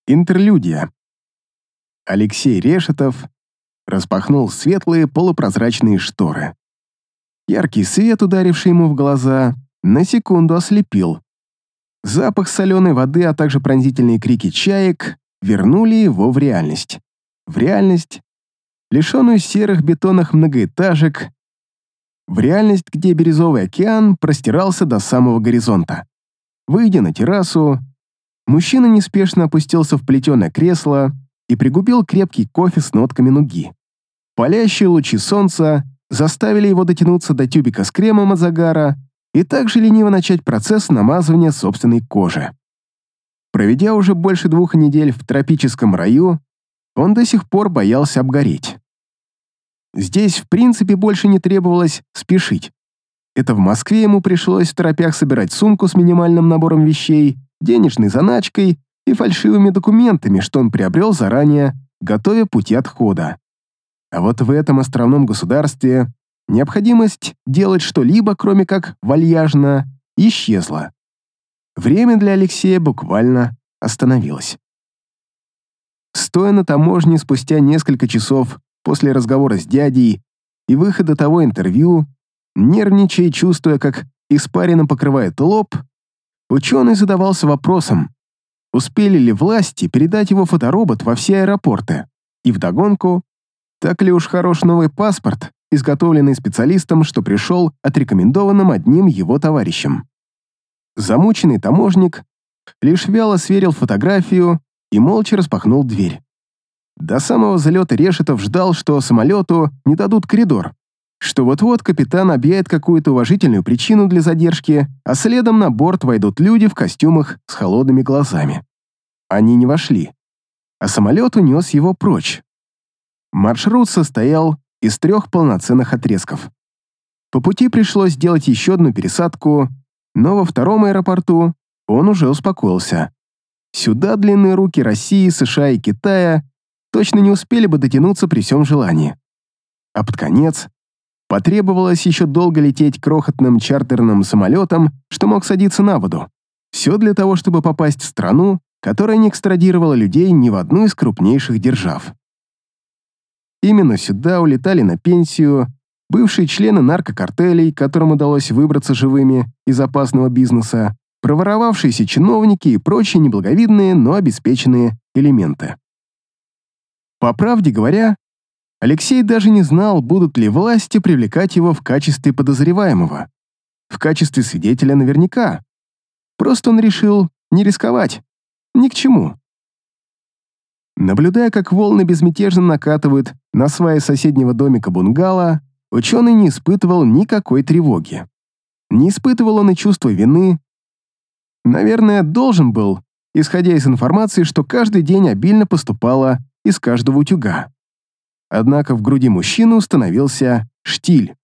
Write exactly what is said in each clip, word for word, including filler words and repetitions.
Интерлюдия. Алексей Решетов распахнул светлые полупрозрачные шторы. Яркий свет, ударивший ему в глаза, на секунду ослепил. Запах соленой воды, а также пронзительные крики чаек вернули его в реальность. В реальность, лишенную серых бетонных многоэтажек, в реальность, где бирюзовый океан простирался до самого горизонта. Выйдя на террасу, мужчина неспешно опустился в плетеное кресло и пригубил крепкий кофе с нотками нуги. Палящие лучи солнца заставили его дотянуться до тюбика с кремом от загара и также лениво начать процесс намазывания собственной кожи. Проведя уже больше двух недель в тропическом раю, он до сих пор боялся обгореть. Здесь, в принципе, больше не требовалось спешить. Это в Москве ему пришлось в торопях собирать сумку с минимальным набором вещей, денежной заначкой и фальшивыми документами, что он приобрел заранее, готовя пути отхода. А вот в этом островном государстве необходимость делать что-либо, кроме как вальяжно, исчезла. Время для Алексея буквально остановилось. Стоя на таможне спустя несколько часов после разговора с дядей и выхода того интервью, нервничая и чувствуя, как испарина покрывает лоб, ученый задавался вопросом, успели ли власти передать его фоторобот во все аэропорты, и вдогонку, так ли уж хорош новый паспорт, изготовленный специалистом, что пришел отрекомендованным одним его товарищем. Замученный таможник лишь вяло сверил фотографию и молча распахнул дверь. До самого залета Решетов ждал, что самолету не дадут коридор, что вот-вот капитан объявит какую-то уважительную причину для задержки, а следом на борт войдут люди в костюмах с холодными глазами. Они не вошли, а самолет унес его прочь. Маршрут состоял из трех полноценных отрезков. По пути пришлось сделать еще одну пересадку, но во втором аэропорту он уже успокоился. Сюда длинные руки России, США и Китая точно не успели бы дотянуться при всем желании. А под конец потребовалось еще долго лететь крохотным чартерным самолетом, что мог садиться на воду. Все для того, чтобы попасть в страну, которая не экстрадировала людей ни в одну из крупнейших держав. Именно сюда улетали на пенсию бывшие члены наркокартелей, которым удалось выбраться живыми из опасного бизнеса, проворовавшиеся чиновники и прочие неблаговидные, но обеспеченные элементы. По правде говоря, Алексей даже не знал, будут ли власти привлекать его в качестве подозреваемого. В качестве свидетеля наверняка. Просто он решил не рисковать. Ни к чему. Наблюдая, как волны безмятежно накатывают на сваи соседнего домика бунгало, ученый не испытывал никакой тревоги. Не испытывал он и чувства вины. Наверное, должен был, исходя из информации, что каждый день обильно поступало из каждого утюга. Однако в груди мужчины установился штиль.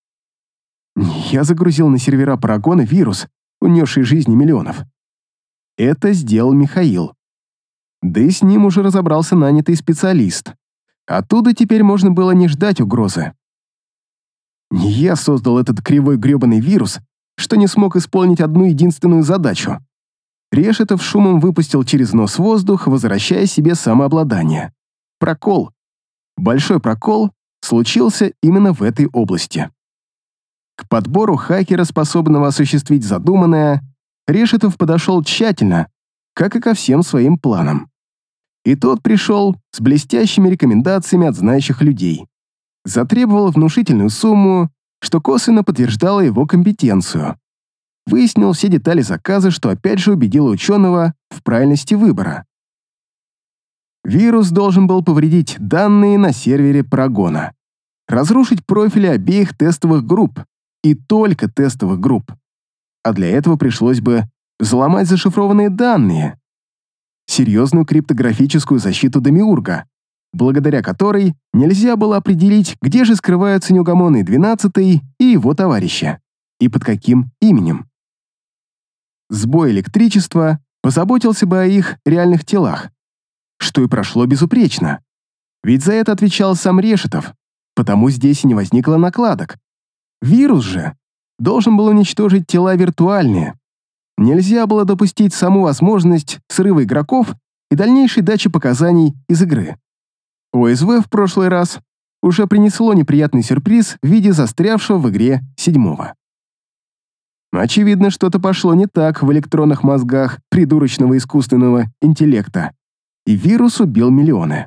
Я загрузил на сервера Парагона вирус, унесший жизни миллионов. Это сделал Михаил. Да и с ним уже разобрался нанятый специалист. Оттуда теперь можно было не ждать угрозы. Не я создал этот кривой грёбаный вирус, что не смог исполнить одну единственную задачу. Решетов шумом выпустил через нос воздух, возвращая себе самообладание. Прокол. Большой прокол случился именно в этой области. К подбору хакера, способного осуществить задуманное, Решетов подошел тщательно, как и ко всем своим планам. И тот пришел с блестящими рекомендациями от знающих людей. Затребовал внушительную сумму, что косвенно подтверждало его компетенцию. Выяснил все детали заказа, что опять же убедило ученого в правильности выбора. Вирус должен был повредить данные на сервере Парагона, разрушить профили обеих тестовых групп, и только тестовых групп. А для этого пришлось бы взломать зашифрованные данные, серьезную криптографическую защиту Демиурга, благодаря которой нельзя было определить, где же скрываются неугомонный двенадцатый и его товарищи, и под каким именем. Сбой электричества позаботился бы о их реальных телах, что и прошло безупречно. Ведь за это отвечал сам Решетов, потому здесь и не возникло накладок. Вирус же должен был уничтожить тела виртуальные. Нельзя было допустить саму возможность срыва игроков и дальнейшей дачи показаний из игры. О эс вэ в прошлый раз уже принесло неприятный сюрприз в виде застрявшего в игре седьмого. Очевидно, что-то пошло не так в электронных мозгах придурочного искусственного интеллекта, и вирус убил миллионы.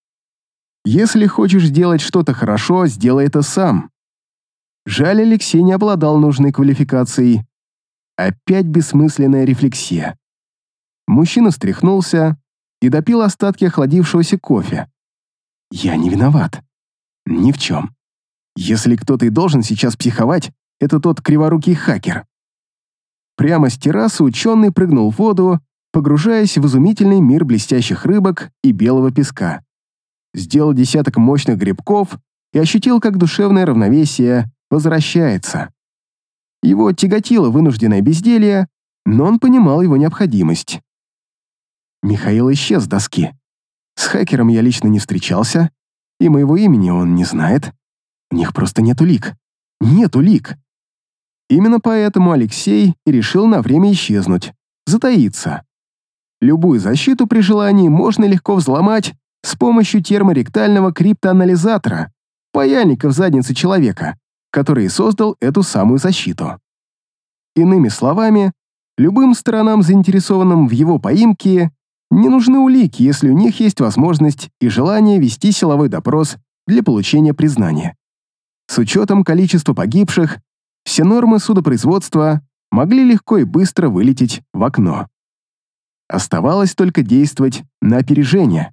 Если хочешь сделать что-то хорошо, сделай это сам. Жаль, Алексей не обладал нужной квалификацией. Опять бессмысленная рефлексия. Мужчина встряхнулся и допил остатки охладившегося кофе. Я не виноват. Ни в чем. Если кто-то и должен сейчас психовать, это тот криворукий хакер. Прямо с террасы ученый прыгнул в воду, погружаясь в изумительный мир блестящих рыбок и белого песка. Сделал десяток мощных грибков и ощутил, как душевное равновесие возвращается. Его тяготило вынужденное безделье, но он понимал его необходимость. Михаил исчез с доски. С хакером я лично не встречался, и моего имени он не знает. У них просто нет улик. Нет улик. Именно поэтому Алексей и решил на время исчезнуть, затаиться. Любую защиту при желании можно легко взломать с помощью терморектального криптоанализатора, паяльника в заднице человека, который и создал эту самую защиту. Иными словами, любым сторонам, заинтересованным в его поимке, не нужны улики, если у них есть возможность и желание вести силовой допрос для получения признания. С учетом количества погибших, все нормы судопроизводства могли легко и быстро вылететь в окно. Оставалось только действовать на опережение.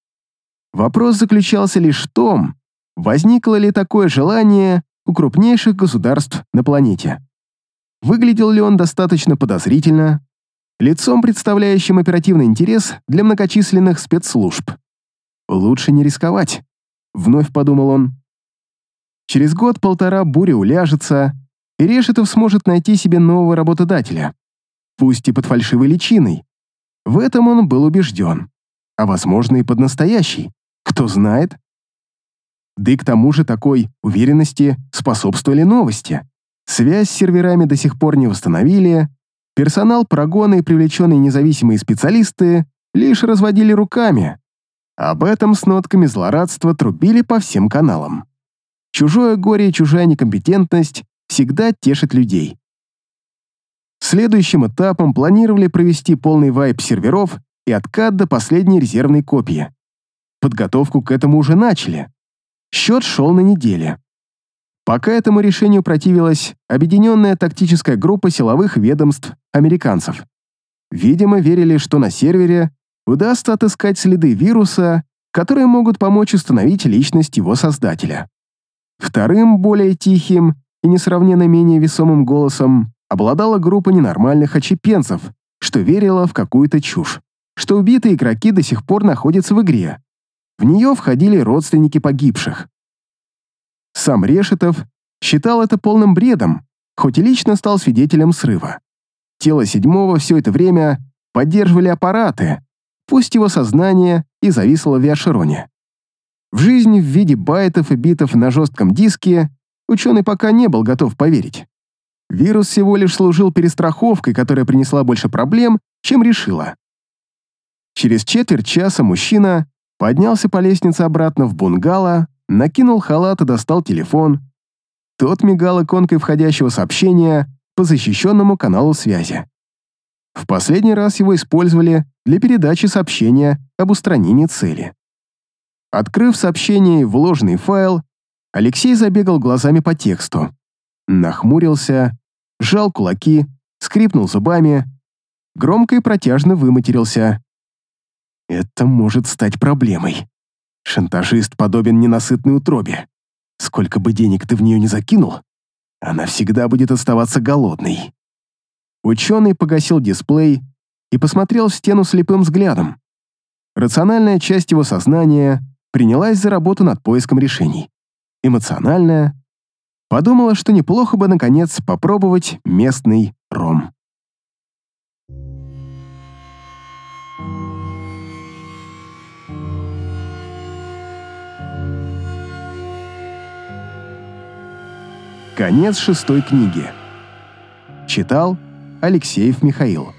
Вопрос заключался лишь в том, возникло ли такое желание у крупнейших государств на планете. Выглядел ли он достаточно подозрительно, лицом, представляющим оперативный интерес для многочисленных спецслужб. «Лучше не рисковать», — вновь подумал он. Через год-полтора буря уляжется, и Решетов сможет найти себе нового работодателя, пусть и под фальшивой личиной. В этом он был убежден, а возможно и под настоящий, кто знает. Да и к тому же такой уверенности способствовали новости. Связь с серверами до сих пор не восстановили, персонал прогона и привлеченные независимые специалисты лишь разводили руками. Об этом с нотками злорадства трубили по всем каналам. Чужое горе и чужая некомпетентность всегда тешат людей. Следующим этапом планировали провести полный вайп серверов и откат до последней резервной копии. Подготовку к этому уже начали. Счет шел на неделе. Пока этому решению противилась объединенная тактическая группа силовых ведомств американцев. Видимо, верили, что на сервере удастся отыскать следы вируса, которые могут помочь установить личность его создателя. Вторым, более тихим и несравненно менее весомым голосом обладала группа ненормальных отщепенцев, что верила в какую-то чушь, что убитые игроки до сих пор находятся в игре. В нее входили родственники погибших. Сам Решетов считал это полным бредом, хоть и лично стал свидетелем срыва. Тело седьмого все это время поддерживали аппараты, пусть его сознание и зависло в Виашероне. В жизнь в виде байтов и битов на жестком диске ученый пока не был готов поверить. Вирус всего лишь служил перестраховкой, которая принесла больше проблем, чем решила. Через четверть часа мужчина поднялся по лестнице обратно в бунгало, накинул халат и достал телефон. Тот мигал иконкой входящего сообщения по защищенному каналу связи. В последний раз его использовали для передачи сообщения об устранении цели. Открыв сообщение и вложенный файл, Алексей забегал глазами по тексту. Нахмурился, сжал кулаки, скрипнул зубами, громко и протяжно выматерился. Это может стать проблемой. Шантажист подобен ненасытной утробе. Сколько бы денег ты в нее ни закинул, она всегда будет оставаться голодной. Ученый погасил дисплей и посмотрел в стену слепым взглядом. Рациональная часть его сознания принялась за работу над поиском решений. Эмоциональная подумала, что неплохо бы, наконец, попробовать местный ром. Конец шестой книги. Читал Алексеев Михаил.